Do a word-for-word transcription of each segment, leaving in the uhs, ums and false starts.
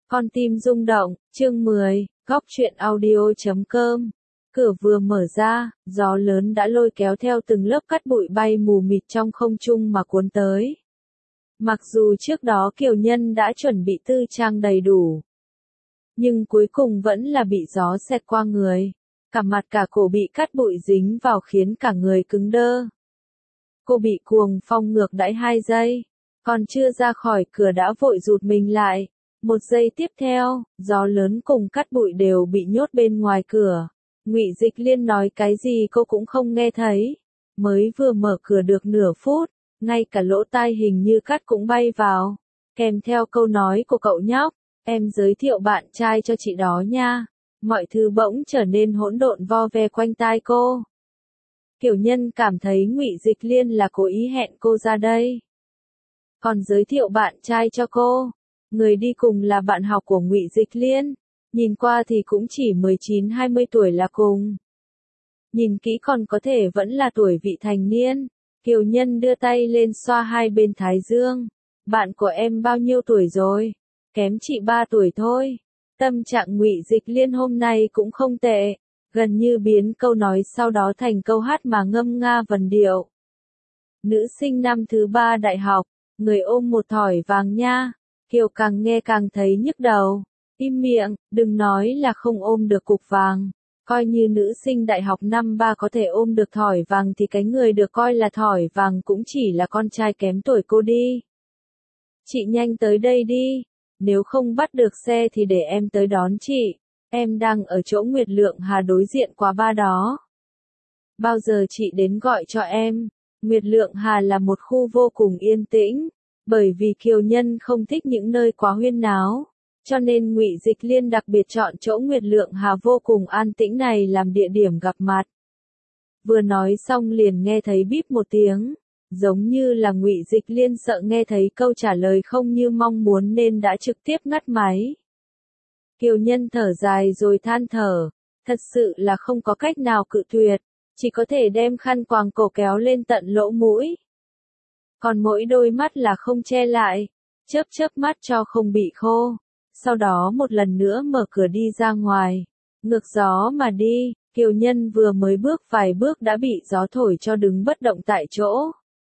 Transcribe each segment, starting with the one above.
Con tim rung động, chương mười, góc truyện audio chấm com. Cửa vừa mở ra, gió lớn đã lôi kéo theo từng lớp cát bụi bay mù mịt trong không trung mà cuốn tới. Mặc dù trước đó Kiều Nhân đã chuẩn bị tư trang đầy đủ, nhưng cuối cùng vẫn là bị gió xẹt qua người. Cả mặt cả cổ bị cát bụi dính vào khiến cả người cứng đơ. Cô bị cuồng phong ngược đãi hai giây, còn chưa ra khỏi cửa đã vội rụt mình lại. Một giây tiếp theo, gió lớn cùng cát bụi đều bị nhốt bên ngoài cửa. Ngụy Dịch Liên nói cái gì cô cũng không nghe thấy. Mới vừa mở cửa được nửa phút, ngay cả lỗ tai hình như cát cũng bay vào. Kèm theo câu nói của cậu nhóc, em giới thiệu bạn trai cho chị đó nha. Mọi thứ bỗng trở nên hỗn độn vo ve quanh tai cô. Kiều Nhân cảm thấy Ngụy Dịch Liên là cố ý hẹn cô ra đây. Còn giới thiệu bạn trai cho cô. Người đi cùng là bạn học của Ngụy Dịch Liên, nhìn qua thì cũng chỉ mười chín hai mươi tuổi là cùng. Nhìn kỹ còn có thể vẫn là tuổi vị thành niên. Kiều Nhân đưa tay lên xoa hai bên thái dương. Bạn của em bao nhiêu tuổi rồi? Kém chị ba tuổi thôi. Tâm trạng Ngụy Dịch Liên hôm nay cũng không tệ, gần như biến câu nói sau đó thành câu hát mà ngâm nga vần điệu. Nữ sinh năm thứ ba đại học, người ôm một thỏi vàng nha. Kiều càng nghe càng thấy nhức đầu. Im miệng, đừng nói là không ôm được cục vàng. Coi như nữ sinh đại học năm ba có thể ôm được thỏi vàng thì cái người được coi là thỏi vàng cũng chỉ là con trai kém tuổi cô đi. Chị nhanh tới đây đi. Nếu không bắt được xe thì để em tới đón chị. Em đang ở chỗ Nguyệt Lượng Hà đối diện quá ba đó. Bao giờ chị đến gọi cho em. Nguyệt Lượng Hà là một khu vô cùng yên tĩnh. Bởi vì Kiều Nhân không thích những nơi quá huyên náo, cho nên Ngụy Dịch Liên đặc biệt chọn chỗ Nguyệt Lượng Hà vô cùng an tĩnh này làm địa điểm gặp mặt. Vừa nói xong liền nghe thấy bíp một tiếng, giống như là Ngụy Dịch Liên sợ nghe thấy câu trả lời không như mong muốn nên đã trực tiếp ngắt máy. Kiều Nhân thở dài rồi than thở, thật sự là không có cách nào cự tuyệt, chỉ có thể đem khăn quàng cổ kéo lên tận lỗ mũi. Còn mỗi đôi mắt là không che lại, chớp chớp mắt cho không bị khô. Sau đó một lần nữa mở cửa đi ra ngoài. Ngược gió mà đi, Kiều Nhân vừa mới bước vài bước đã bị gió thổi cho đứng bất động tại chỗ.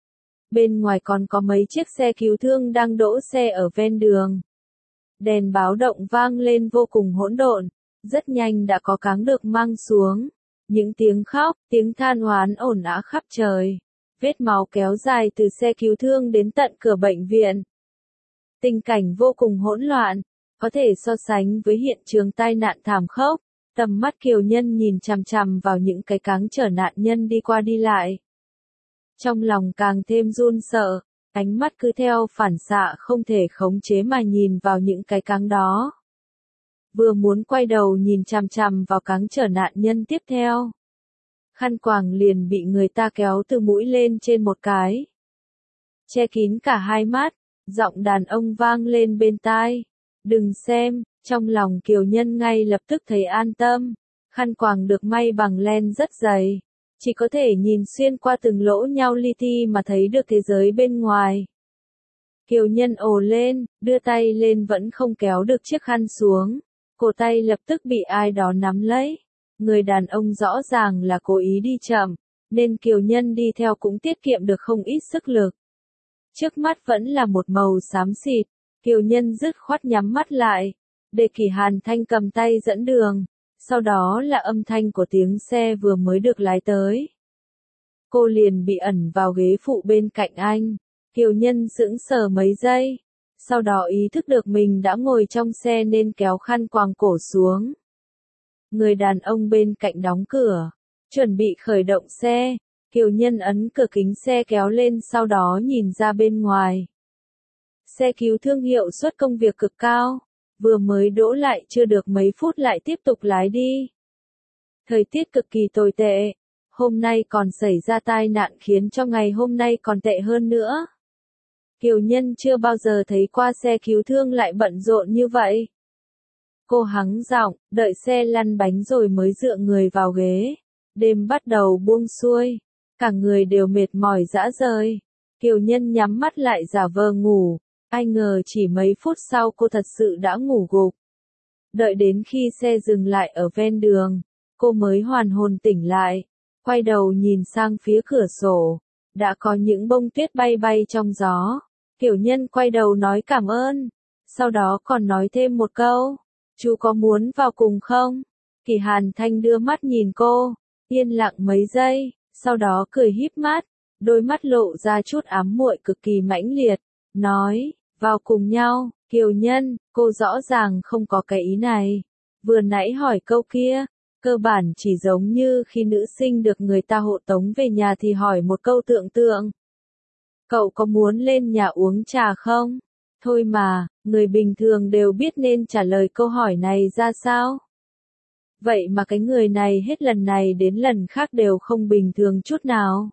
Bên ngoài còn có mấy chiếc xe cứu thương đang đỗ xe ở ven đường. Đèn báo động vang lên vô cùng hỗn độn, rất nhanh đã có cáng được mang xuống. Những tiếng khóc, tiếng than oán ồn ào khắp trời. Vết máu kéo dài từ xe cứu thương đến tận cửa bệnh viện. Tình cảnh vô cùng hỗn loạn, có thể so sánh với hiện trường tai nạn thảm khốc. Tầm mắt Kiều Nhân nhìn chằm chằm vào những cái cáng chở nạn nhân đi qua đi lại. Trong lòng càng thêm run sợ, ánh mắt cứ theo phản xạ không thể khống chế mà nhìn vào những cái cáng đó. Vừa muốn quay đầu nhìn chằm chằm vào cáng chở nạn nhân tiếp theo. Khăn quàng liền bị người ta kéo từ mũi lên trên một cái. Che kín cả hai mắt, giọng đàn ông vang lên bên tai. Đừng xem, trong lòng Kiều Nhân ngay lập tức thấy an tâm. Khăn quàng được may bằng len rất dày. Chỉ có thể nhìn xuyên qua từng lỗ nhau li ti mà thấy được thế giới bên ngoài. Kiều Nhân ồ lên, đưa tay lên vẫn không kéo được chiếc khăn xuống. Cổ tay lập tức bị ai đó nắm lấy. Người đàn ông rõ ràng là cố ý đi chậm, nên Kiều Nhân đi theo cũng tiết kiệm được không ít sức lực. Trước mắt vẫn là một màu xám xịt, Kiều Nhân dứt khoát nhắm mắt lại, để Kỷ Hàn Thanh cầm tay dẫn đường, sau đó là âm thanh của tiếng xe vừa mới được lái tới. Cô liền bị ẩn vào ghế phụ bên cạnh anh, Kiều Nhân sững sờ mấy giây, sau đó ý thức được mình đã ngồi trong xe nên kéo khăn quàng cổ xuống. Người đàn ông bên cạnh đóng cửa, chuẩn bị khởi động xe, Kiều Nhân ấn cửa kính xe kéo lên sau đó nhìn ra bên ngoài. Xe cứu thương hiệu suất công việc cực cao, vừa mới đỗ lại chưa được mấy phút lại tiếp tục lái đi. Thời tiết cực kỳ tồi tệ, hôm nay còn xảy ra tai nạn khiến cho ngày hôm nay còn tệ hơn nữa. Kiều Nhân chưa bao giờ thấy qua xe cứu thương lại bận rộn như vậy. Cô hắng giọng, đợi xe lăn bánh rồi mới dựa người vào ghế. Đêm bắt đầu buông xuôi, cả người đều mệt mỏi rã rời. Kiều Nhân nhắm mắt lại giả vờ ngủ, Ai ngờ chỉ mấy phút sau cô thật sự đã ngủ gục. Đợi đến khi xe dừng lại ở ven đường, cô mới hoàn hồn tỉnh lại, quay đầu nhìn sang phía cửa sổ, đã có những bông tuyết bay bay trong gió. Kiều Nhân quay đầu nói cảm ơn, sau đó còn nói thêm một câu, chú có muốn vào cùng không? Kỳ Hàn Thanh đưa mắt nhìn cô, yên lặng mấy giây, sau đó cười híp mắt, đôi mắt lộ ra chút ám muội cực kỳ mãnh liệt, nói, vào cùng nhau. Kiều Nhân, cô rõ ràng không có cái ý này. Vừa nãy hỏi câu kia, cơ bản chỉ giống như khi nữ sinh được người ta hộ tống về nhà thì hỏi một câu tượng tượng. Cậu có muốn lên nhà uống trà không? Thôi mà, người bình thường đều biết nên trả lời câu hỏi này ra sao. Vậy mà cái người này hết lần này đến lần khác đều không bình thường chút nào.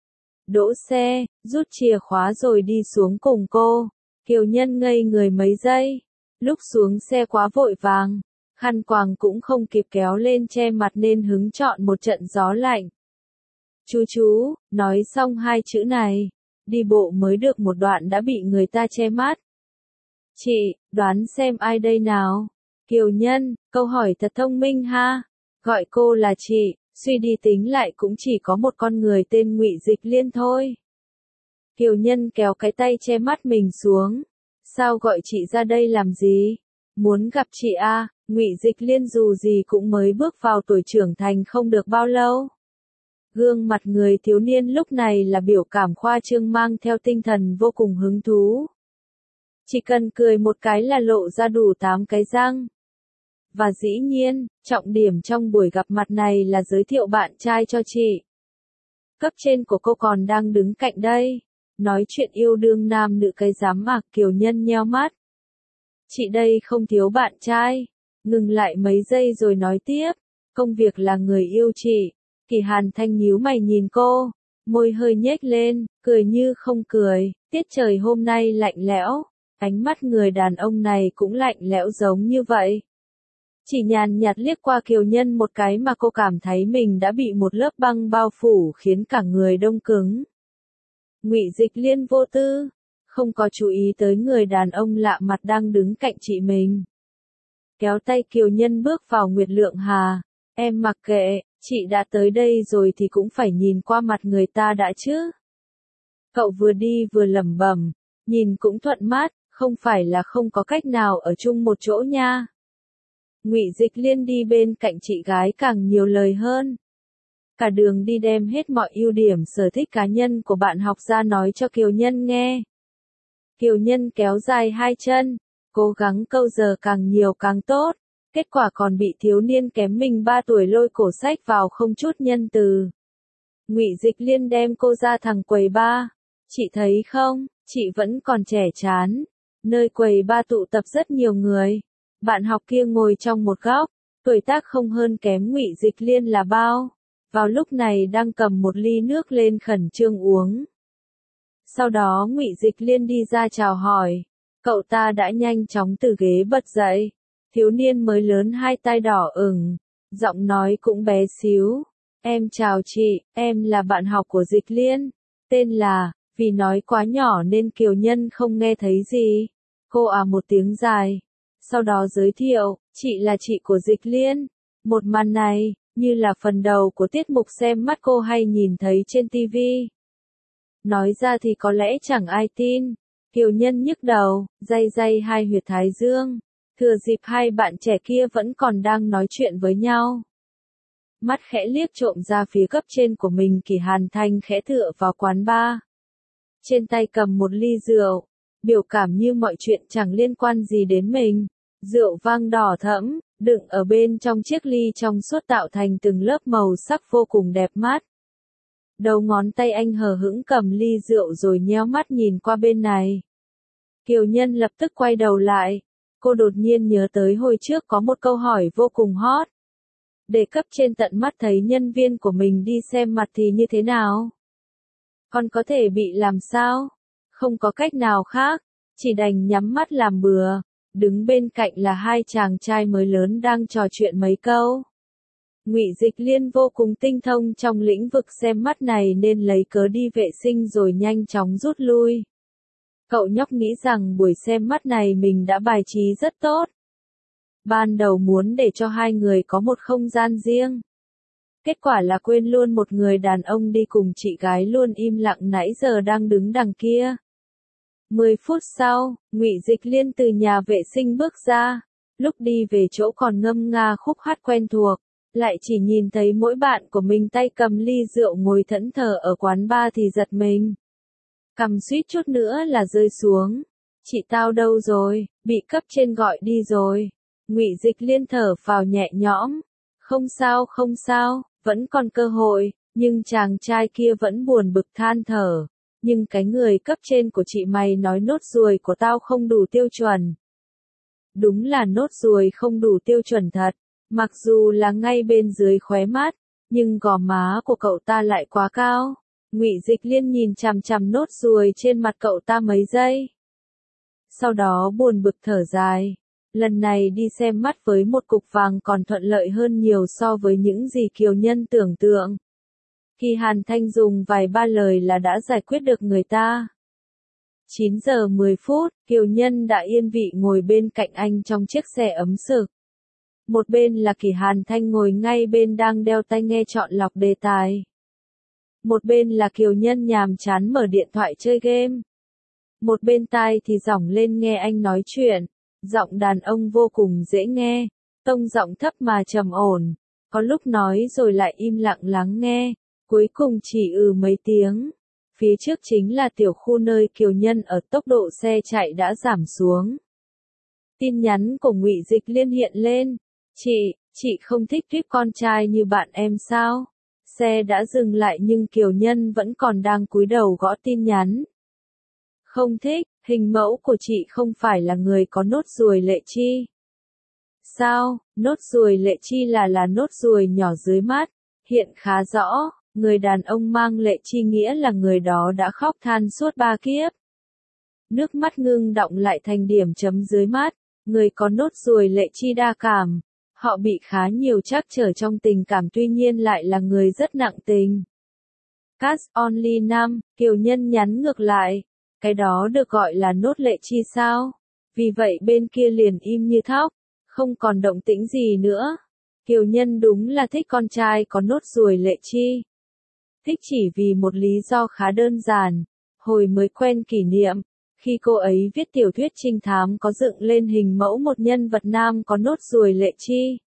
Đỗ xe, rút chìa khóa rồi đi xuống cùng cô. Kiều Nhân ngây người mấy giây, lúc xuống xe quá vội vàng, khăn quàng cũng không kịp kéo lên che mặt nên hứng chọn một trận gió lạnh. Chú chú, nói xong hai chữ này, đi bộ mới được một đoạn đã bị người ta che mắt. Chị, đoán xem ai đây nào? Kiều Nhân, câu hỏi thật thông minh ha, gọi cô là chị, suy đi tính lại cũng chỉ có một con người tên Ngụy Dịch Liên thôi. Kiều Nhân kéo cái tay che mắt mình xuống. Sao gọi chị ra đây làm gì? Muốn gặp chị à? Ngụy Dịch Liên dù gì cũng mới bước vào tuổi trưởng thành không được bao lâu. Gương mặt người thiếu niên lúc này là biểu cảm khoa trương mang theo tinh thần vô cùng hứng thú. Chỉ cần cười một cái là lộ ra đủ tám cái răng. Và dĩ nhiên, trọng điểm trong buổi gặp mặt này là giới thiệu bạn trai cho chị. Cấp trên của cô còn đang đứng cạnh đây. Nói chuyện yêu đương nam nữ cái dám mà. Kiều Nhân nheo mắt. Chị đây không thiếu bạn trai. Ngừng lại mấy giây rồi nói tiếp. Công việc là người yêu chị. Kỳ Hàn Thanh nhíu mày nhìn cô. Môi hơi nhếch lên, cười như không cười. Tiết trời hôm nay lạnh lẽo. Ánh mắt người đàn ông này cũng lạnh lẽo giống như vậy. Chỉ nhàn nhạt liếc qua Kiều Nhân một cái mà cô cảm thấy mình đã bị một lớp băng bao phủ khiến cả người đông cứng. Ngụy Dịch Liên vô tư, không có chú ý tới người đàn ông lạ mặt đang đứng cạnh chị mình. Kéo tay Kiều Nhân bước vào Nguyệt Lượng Hà, em mặc kệ, chị đã tới đây rồi thì cũng phải nhìn qua mặt người ta đã chứ. Cậu vừa đi vừa lẩm bẩm, nhìn cũng thuận mắt, không phải là không có cách nào ở chung một chỗ nha. Ngụy Dịch Liên đi bên cạnh chị gái càng nhiều lời hơn. Cả đường đi đem hết mọi ưu điểm sở thích cá nhân của bạn học ra nói cho Kiều Nhân nghe. Kiều Nhân kéo dài hai chân, cố gắng câu giờ càng nhiều càng tốt, kết quả còn bị thiếu niên kém mình ba tuổi lôi cổ sách vào không chút nhân từ. Ngụy Dịch Liên đem cô ra thẳng quầy ba. Chị thấy không, chị vẫn còn trẻ chán. Nơi quầy ba tụ tập rất nhiều người. Bạn học kia ngồi trong một góc, tuổi tác không hơn kém Ngụy Dịch Liên là bao. Vào lúc này đang cầm một ly nước lên khẩn trương uống. Sau đó Ngụy Dịch Liên đi ra chào hỏi. Cậu ta đã nhanh chóng từ ghế bật dậy. Thiếu niên mới lớn hai tay đỏ ửng, giọng nói cũng bé xíu. Em chào chị, em là bạn học của Dịch Liên. Tên là, vì nói quá nhỏ nên Kiều Nhân không nghe thấy gì. Cô à một tiếng dài. Sau đó giới thiệu, chị là chị của Dịch Liên. Một màn này, như là phần đầu của tiết mục xem mắt cô hay nhìn thấy trên ti vi. Nói ra thì có lẽ chẳng ai tin. Kiều Nhân nhức đầu, day day hai huyệt thái dương. Thừa dịp hai bạn trẻ kia vẫn còn đang nói chuyện với nhau. Mắt khẽ liếc trộm ra phía cấp trên của mình. Kỳ Hàn Thanh khẽ tựa vào quán bar. Trên tay cầm một ly rượu. Biểu cảm như mọi chuyện chẳng liên quan gì đến mình. Rượu vang đỏ thẫm, đựng ở bên trong chiếc ly trong suốt tạo thành từng lớp màu sắc vô cùng đẹp mắt. Đầu ngón tay anh hờ hững cầm ly rượu rồi nheo mắt nhìn qua bên này. Kiều Nhân lập tức quay đầu lại. Cô đột nhiên nhớ tới hồi trước có một câu hỏi vô cùng hot. Để cấp trên tận mắt thấy nhân viên của mình đi xem mặt thì như thế nào? Còn có thể bị làm sao? Không có cách nào khác, chỉ đành nhắm mắt làm bừa. Đứng bên cạnh là hai chàng trai mới lớn đang trò chuyện mấy câu. Ngụy Dịch Liên vô cùng tinh thông trong lĩnh vực xem mắt này nên lấy cớ đi vệ sinh rồi nhanh chóng rút lui. Cậu nhóc nghĩ rằng buổi xem mắt này mình đã bài trí rất tốt. Ban đầu muốn để cho hai người có một không gian riêng. Kết quả là quên luôn một người đàn ông đi cùng chị gái luôn im lặng nãy giờ đang đứng đằng kia. Mười phút sau, Ngụy Dịch Liên từ nhà vệ sinh bước ra. Lúc đi về chỗ còn ngâm nga khúc hát quen thuộc, lại chỉ nhìn thấy mỗi bạn của mình tay cầm ly rượu ngồi thẫn thờ ở quán bar thì giật mình. Cầm suýt chút nữa là rơi xuống. Chị tao đâu rồi, bị cấp trên gọi đi rồi. Ngụy Dịch Liên thở phào nhẹ nhõm. Không sao không sao, vẫn còn cơ hội, nhưng chàng trai kia vẫn buồn bực than thở. Nhưng cái người cấp trên của chị mày nói nốt ruồi của tao không đủ tiêu chuẩn. Đúng là nốt ruồi không đủ tiêu chuẩn thật, mặc dù là ngay bên dưới khóe mắt, nhưng gò má của cậu ta lại quá cao. Ngụy Dịch Liên nhìn chằm chằm nốt ruồi trên mặt cậu ta mấy giây. Sau đó buồn bực thở dài. Lần này đi xem mắt với một cục vàng còn thuận lợi hơn nhiều so với những gì Kiều Nhân tưởng tượng. Khi Hàn Thanh dùng vài ba lời là đã giải quyết được người ta. chín giờ mười phút, Kiều Nhân đã yên vị ngồi bên cạnh anh trong chiếc xe ấm sực. Một bên là Kỷ Hàn Thanh ngồi ngay bên đang đeo tai nghe chọn lọc đề tài. Một bên là Kiều Nhân nhàm chán mở điện thoại chơi game. Một bên tai thì giỏng lên nghe anh nói chuyện. Giọng đàn ông vô cùng dễ nghe, tông giọng thấp mà trầm ổn, có lúc nói rồi lại im lặng lắng nghe, cuối cùng chỉ ừ mấy tiếng. Phía trước chính là tiểu khu nơi Kiều Nhân ở, tốc độ xe chạy đã giảm xuống. Tin nhắn của Ngụy Dịch Liên hiện lên. Chị, chị không thích tuyết con trai như bạn em sao? Xe đã dừng lại nhưng Kiều Nhân vẫn còn đang cúi đầu gõ tin nhắn. Không thích, hình mẫu của chị không phải là người có nốt ruồi lệ chi. Sao, nốt ruồi lệ chi là là nốt ruồi nhỏ dưới mắt, hiện khá rõ, người đàn ông mang lệ chi nghĩa là người đó đã khóc than suốt ba kiếp. Nước mắt ngưng đọng lại thành điểm chấm dưới mắt, người có nốt ruồi lệ chi đa cảm, họ bị khá nhiều trắc trở trong tình cảm tuy nhiên lại là người rất nặng tình. Cast only năm, Kiều Nhân nhắn ngược lại. Cái đó được gọi là nốt lệ chi sao? Vì vậy bên kia liền im như thóc, không còn động tĩnh gì nữa. Kiều Nhân đúng là thích con trai có nốt ruồi lệ chi. Thích chỉ vì một lý do khá đơn giản. Hồi mới quen Kỷ Niệm, khi cô ấy viết tiểu thuyết trinh thám có dựng lên hình mẫu một nhân vật nam có nốt ruồi lệ chi.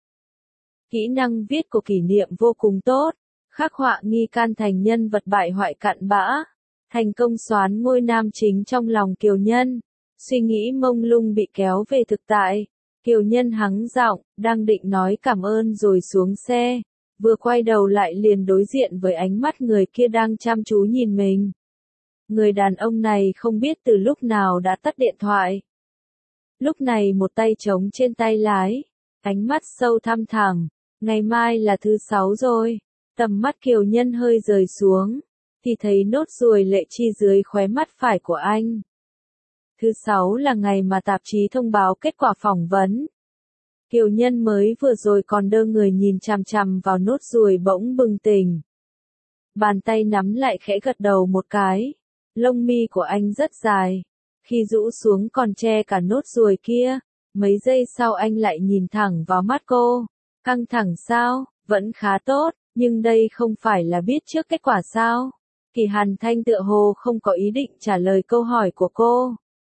Kỹ năng viết của Kỷ Niệm vô cùng tốt, khắc họa nghi can thành nhân vật bại hoại cặn bã. Thành công soán ngôi nam chính trong lòng Kiều Nhân. Suy nghĩ mông lung bị kéo về thực tại. Kiều Nhân hắng giọng, đang định nói cảm ơn rồi xuống xe. Vừa quay đầu lại liền đối diện với ánh mắt người kia đang chăm chú nhìn mình. Người đàn ông này không biết từ lúc nào đã tắt điện thoại. Lúc này một tay trống trên tay lái. Ánh mắt sâu thăm thẳm. Ngày mai là thứ sáu rồi. Tầm mắt Kiều Nhân hơi rời xuống. Thì thấy nốt ruồi lệ chi dưới khóe mắt phải của anh. Thứ sáu là ngày mà tạp chí thông báo kết quả phỏng vấn. Kiều Nhân mới vừa rồi còn đơ người nhìn chằm chằm vào nốt ruồi bỗng bừng tỉnh. Bàn tay nắm lại khẽ gật đầu một cái. Lông mi của anh rất dài. Khi rũ xuống còn che cả nốt ruồi kia. Mấy giây sau anh lại nhìn thẳng vào mắt cô. Căng thẳng sao? Vẫn khá tốt, nhưng đây không phải là biết trước kết quả sao? Kỷ Hàn Thanh tựa hồ không có ý định trả lời câu hỏi của cô.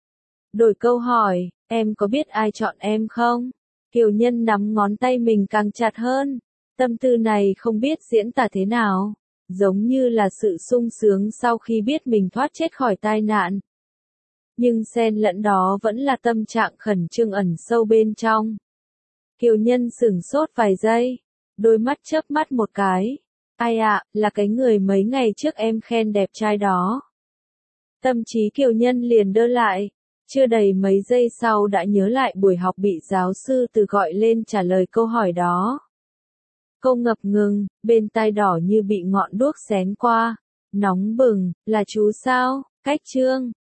Đổi câu hỏi, em có biết ai chọn em không? Kiều Nhân nắm ngón tay mình càng chặt hơn. Tâm tư này không biết diễn tả thế nào. Giống như là sự sung sướng sau khi biết mình thoát chết khỏi tai nạn. Nhưng xen lẫn đó vẫn là tâm trạng khẩn trương ẩn sâu bên trong. Kiều Nhân sửng sốt vài giây. Đôi mắt chớp mắt một cái. Ai ạ, à, là cái người mấy ngày trước em khen đẹp trai đó. Tâm trí Kiều Nhân liền đơ lại. Chưa đầy mấy giây sau đã nhớ lại buổi học bị giáo sư từ gọi lên trả lời câu hỏi đó. Cô ngập ngừng, bên tai đỏ như bị ngọn đuốc xén qua. Nóng bừng, là chú sao? Cách Trương.